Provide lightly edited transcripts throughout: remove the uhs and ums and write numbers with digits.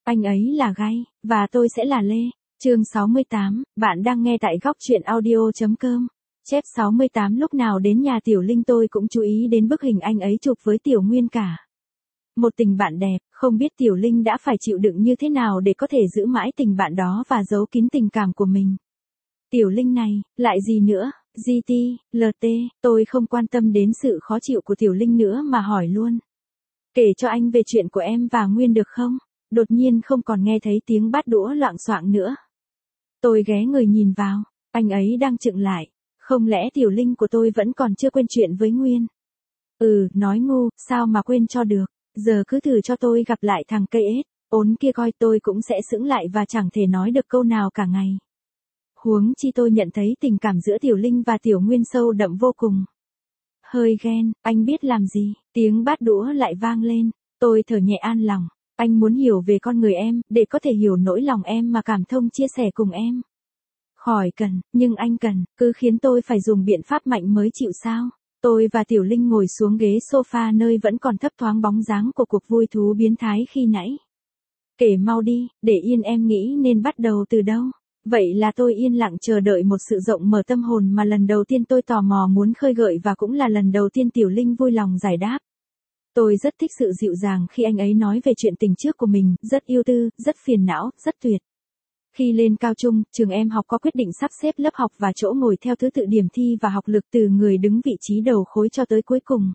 Anh ấy là Gai, và tôi sẽ là Lê. Chương 68, bạn đang nghe tại góc truyện audio.com. Chép 68 lúc nào đến nhà Tiểu Linh tôi cũng chú ý đến bức hình anh ấy chụp với Tiểu Nguyên cả. Một tình bạn đẹp, không biết Tiểu Linh đã phải chịu đựng như thế nào để có thể giữ mãi tình bạn đó và giấu kín tình cảm của mình. Tiểu Linh này, lại gì nữa, GT, LT, tôi không quan tâm đến sự khó chịu của Tiểu Linh nữa mà hỏi luôn. Kể cho anh về chuyện của em và Nguyên được không? Đột nhiên không còn nghe thấy tiếng bát đũa loạng xoạng nữa. Tôi ghé người nhìn vào, anh ấy đang chững lại. Không lẽ Tiểu Linh của tôi vẫn còn chưa quên chuyện với Nguyên? Nói ngu, sao mà quên cho được. Giờ cứ thử cho tôi gặp lại thằng cây ếch ốn kia coi, tôi cũng sẽ sững lại và chẳng thể nói được câu nào cả ngày. Huống chi tôi nhận thấy tình cảm giữa Tiểu Linh và Tiểu Nguyên sâu đậm vô cùng. Hơi ghen, anh biết làm gì? Tiếng bát đũa lại vang lên. Tôi thở nhẹ an lòng. Anh muốn hiểu về con người em, để có thể hiểu nỗi lòng em mà cảm thông chia sẻ cùng em. Khỏi cần, nhưng anh cần, cứ khiến tôi phải dùng biện pháp mạnh mới chịu sao? Tôi và Tiểu Linh ngồi xuống ghế sofa nơi vẫn còn thấp thoáng bóng dáng của cuộc vui thú biến thái khi nãy. Kể mau đi, để yên em nghĩ nên bắt đầu từ đâu. Vậy là tôi yên lặng chờ đợi một sự rộng mở tâm hồn mà lần đầu tiên tôi tò mò muốn khơi gợi, và cũng là lần đầu tiên Tiểu Linh vui lòng giải đáp. Tôi rất thích sự dịu dàng khi anh ấy nói về chuyện tình trước của mình, rất yêu tư, rất phiền não, rất tuyệt. Khi lên cao trung, trường em học có quyết định sắp xếp lớp học và chỗ ngồi theo thứ tự điểm thi và học lực từ người đứng vị trí đầu khối cho tới cuối cùng.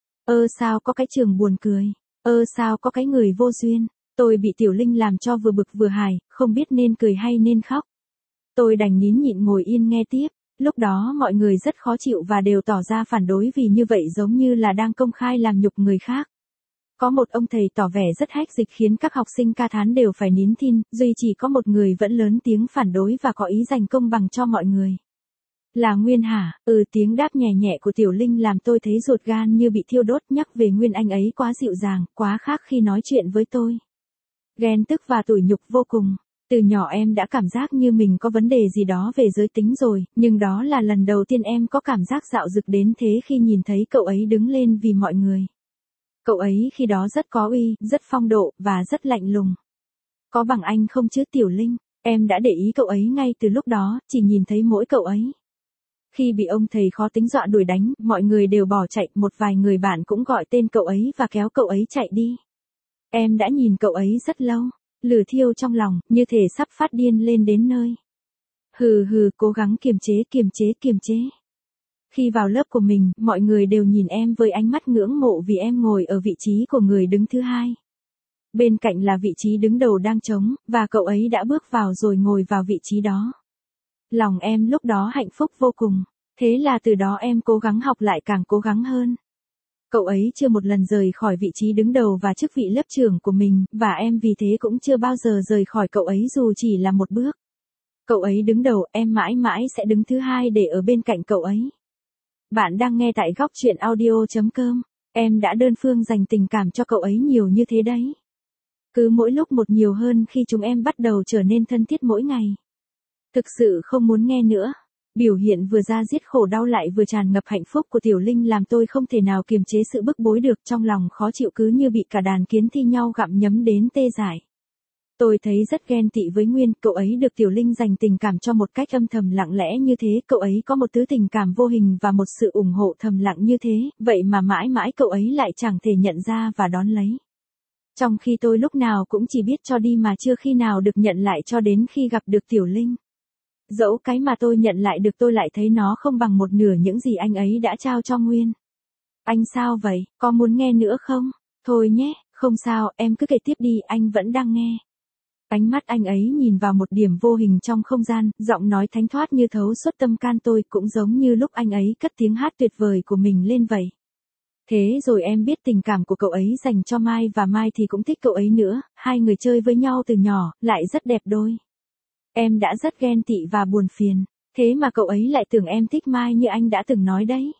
Sao có cái trường buồn cười. Sao có cái người vô duyên. Tôi bị Tiểu Linh làm cho vừa bực vừa hài, không biết nên cười hay nên khóc. Tôi đành nín nhịn ngồi yên nghe tiếp. Lúc đó mọi người rất khó chịu và đều tỏ ra phản đối, vì như vậy giống như là đang công khai làm nhục người khác. Có một ông thầy tỏ vẻ rất hách dịch khiến các học sinh ca thán đều phải nín thinh, duy chỉ có một người vẫn lớn tiếng phản đối và có ý giành công bằng cho mọi người. Là Nguyên hả? Tiếng đáp nhẹ nhẹ của Tiểu Linh làm tôi thấy ruột gan như bị thiêu đốt. Nhắc về Nguyên, anh ấy quá dịu dàng, quá khác khi nói chuyện với tôi. Ghen tức và tủi nhục vô cùng. Từ nhỏ em đã cảm giác như mình có vấn đề gì đó về giới tính rồi, nhưng đó là lần đầu tiên em có cảm giác dạo dực đến thế khi nhìn thấy cậu ấy đứng lên vì mọi người. Cậu ấy khi đó rất có uy, rất phong độ, và rất lạnh lùng. Có bằng anh không chứ Tiểu Linh? Em đã để ý cậu ấy ngay từ lúc đó, chỉ nhìn thấy mỗi cậu ấy. Khi bị ông thầy khó tính dọa đuổi đánh, mọi người đều bỏ chạy, một vài người bạn cũng gọi tên cậu ấy và kéo cậu ấy chạy đi. Em đã nhìn cậu ấy rất lâu, lửa thiêu trong lòng, như thể sắp phát điên lên đến nơi. Cố gắng kiềm chế. Khi vào lớp của mình, mọi người đều nhìn em với ánh mắt ngưỡng mộ vì em ngồi ở vị trí của người đứng thứ hai. Bên cạnh là vị trí đứng đầu đang trống, và cậu ấy đã bước vào rồi ngồi vào vị trí đó. Lòng em lúc đó hạnh phúc vô cùng, thế là từ đó em cố gắng học lại càng cố gắng hơn. Cậu ấy chưa một lần rời khỏi vị trí đứng đầu và chức vị lớp trưởng của mình, và em vì thế cũng chưa bao giờ rời khỏi cậu ấy dù chỉ là một bước. Cậu ấy đứng đầu, em mãi mãi sẽ đứng thứ hai để ở bên cạnh cậu ấy. Bạn đang nghe tại góc truyện audio.com. Em đã đơn phương dành tình cảm cho cậu ấy nhiều như thế đấy. Cứ mỗi lúc một nhiều hơn khi chúng em bắt đầu trở nên thân thiết mỗi ngày. Thực sự không muốn nghe nữa. Biểu hiện vừa ra diết khổ đau lại vừa tràn ngập hạnh phúc của Tiểu Linh làm tôi không thể nào kiềm chế sự bức bối được, trong lòng khó chịu cứ như bị cả đàn kiến thi nhau gặm nhấm đến tê dại. Tôi thấy rất ghen tị với Nguyên, cậu ấy được Tiểu Linh dành tình cảm cho một cách âm thầm lặng lẽ như thế, cậu ấy có một thứ tình cảm vô hình và một sự ủng hộ thầm lặng như thế, vậy mà mãi mãi cậu ấy lại chẳng thể nhận ra và đón lấy. Trong khi tôi lúc nào cũng chỉ biết cho đi mà chưa khi nào được nhận lại cho đến khi gặp được Tiểu Linh. Dẫu cái mà tôi nhận lại được tôi lại thấy nó không bằng một nửa những gì anh ấy đã trao cho Nguyên. Anh sao vậy, có muốn nghe nữa không? Thôi nhé, không sao, em cứ kể tiếp đi, anh vẫn đang nghe. Ánh mắt anh ấy nhìn vào một điểm vô hình trong không gian, giọng nói thánh thoát như thấu suốt tâm can tôi, cũng giống như lúc anh ấy cất tiếng hát tuyệt vời của mình lên vậy. Thế rồi em biết tình cảm của cậu ấy dành cho Mai, và Mai thì cũng thích cậu ấy nữa, hai người chơi với nhau từ nhỏ, lại rất đẹp đôi. Em đã rất ghen tị và buồn phiền, thế mà cậu ấy lại tưởng em thích Mai như anh đã từng nói đấy.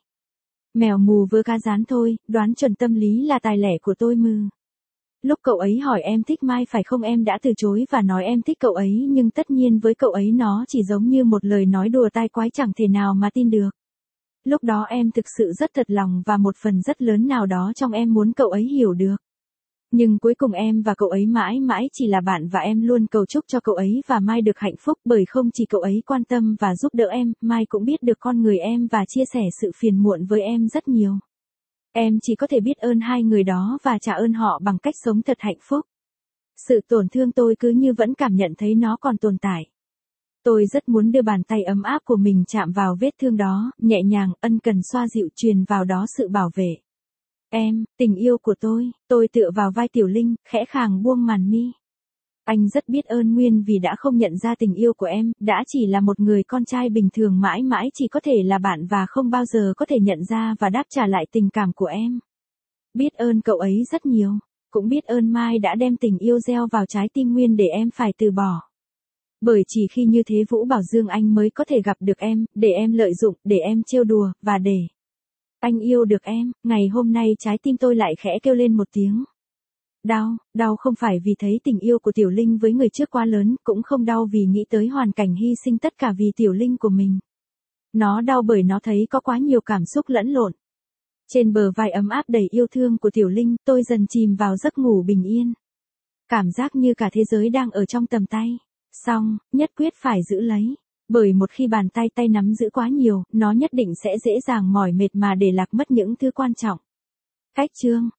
Mèo mù vớ cá rán thôi, đoán chuẩn tâm lý là tài lẻ của tôi mừ. Lúc cậu ấy hỏi em thích Mai phải không, em đã từ chối và nói em thích cậu ấy, nhưng tất nhiên với cậu ấy nó chỉ giống như một lời nói đùa tai quái, chẳng thể nào mà tin được. Lúc đó em thực sự rất thật lòng và một phần rất lớn nào đó trong em muốn cậu ấy hiểu được. Nhưng cuối cùng em và cậu ấy mãi mãi chỉ là bạn và em luôn cầu chúc cho cậu ấy và Mai được hạnh phúc bởi không chỉ cậu ấy quan tâm và giúp đỡ em, Mai cũng biết được con người em và chia sẻ sự phiền muộn với em rất nhiều. Em chỉ có thể biết ơn hai người đó và trả ơn họ bằng cách sống thật hạnh phúc. Sự tổn thương tôi cứ như vẫn cảm nhận thấy nó còn tồn tại. Tôi rất muốn đưa bàn tay ấm áp của mình chạm vào vết thương đó, nhẹ nhàng, ân cần xoa dịu truyền vào đó sự bảo vệ. Em, tình yêu của tôi tựa vào vai Tiểu Linh, khẽ khàng buông màn mi. Anh rất biết ơn Nguyên vì đã không nhận ra tình yêu của em, đã chỉ là một người con trai bình thường mãi mãi chỉ có thể là bạn và không bao giờ có thể nhận ra và đáp trả lại tình cảm của em. Biết ơn cậu ấy rất nhiều, cũng biết ơn Mai đã đem tình yêu gieo vào trái tim Nguyên để em phải từ bỏ. Bởi chỉ khi như thế Vũ Bảo Dương anh mới có thể gặp được em, để em lợi dụng, để em trêu đùa, và để anh yêu được em. Ngày hôm nay trái tim tôi lại khẽ kêu lên một tiếng. Đau không phải vì thấy tình yêu của Tiểu Linh với người trước quá lớn, cũng không đau vì nghĩ tới hoàn cảnh hy sinh tất cả vì Tiểu Linh của mình. Nó đau bởi nó thấy có quá nhiều cảm xúc lẫn lộn. Trên bờ vai ấm áp đầy yêu thương của Tiểu Linh, tôi dần chìm vào giấc ngủ bình yên. Cảm giác như cả thế giới đang ở trong tầm tay. Song, nhất quyết phải giữ lấy. Bởi một khi bàn tay nắm giữ quá nhiều, nó nhất định sẽ dễ dàng mỏi mệt mà để lạc mất những thứ quan trọng. Cách chương